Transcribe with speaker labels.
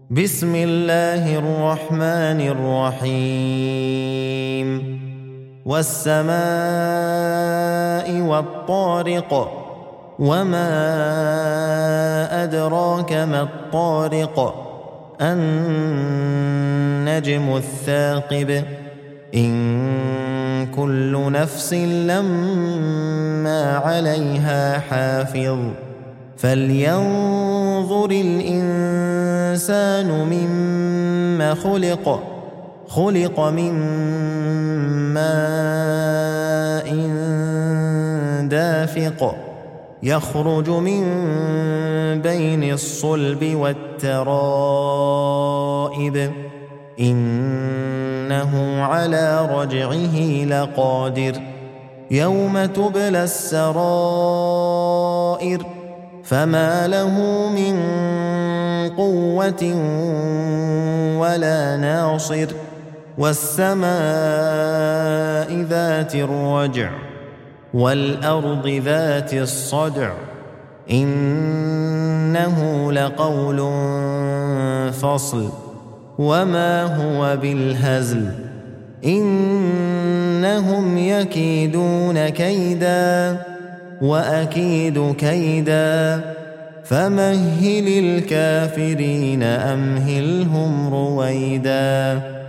Speaker 1: بسم الله الرحمن الرحيم والسماء والطارق وما أدراك ما الطارق النجم الثاقب إن كل نفس لما عليها حافظ فلينظر الإنسان مما خلق من ماء دافق يخرج من بين الصلب والترائب إنه على رجعه لقادر يوم تبلى السرائر فما له من قوة ولا ناصر والسماء ذات الرجع والأرض ذات الصدع إنه لقول فصل وما هو بالهزل إنهم يكيدون كيدا وأكيد كيدا فمهل الكافرين أمهلهم رويدا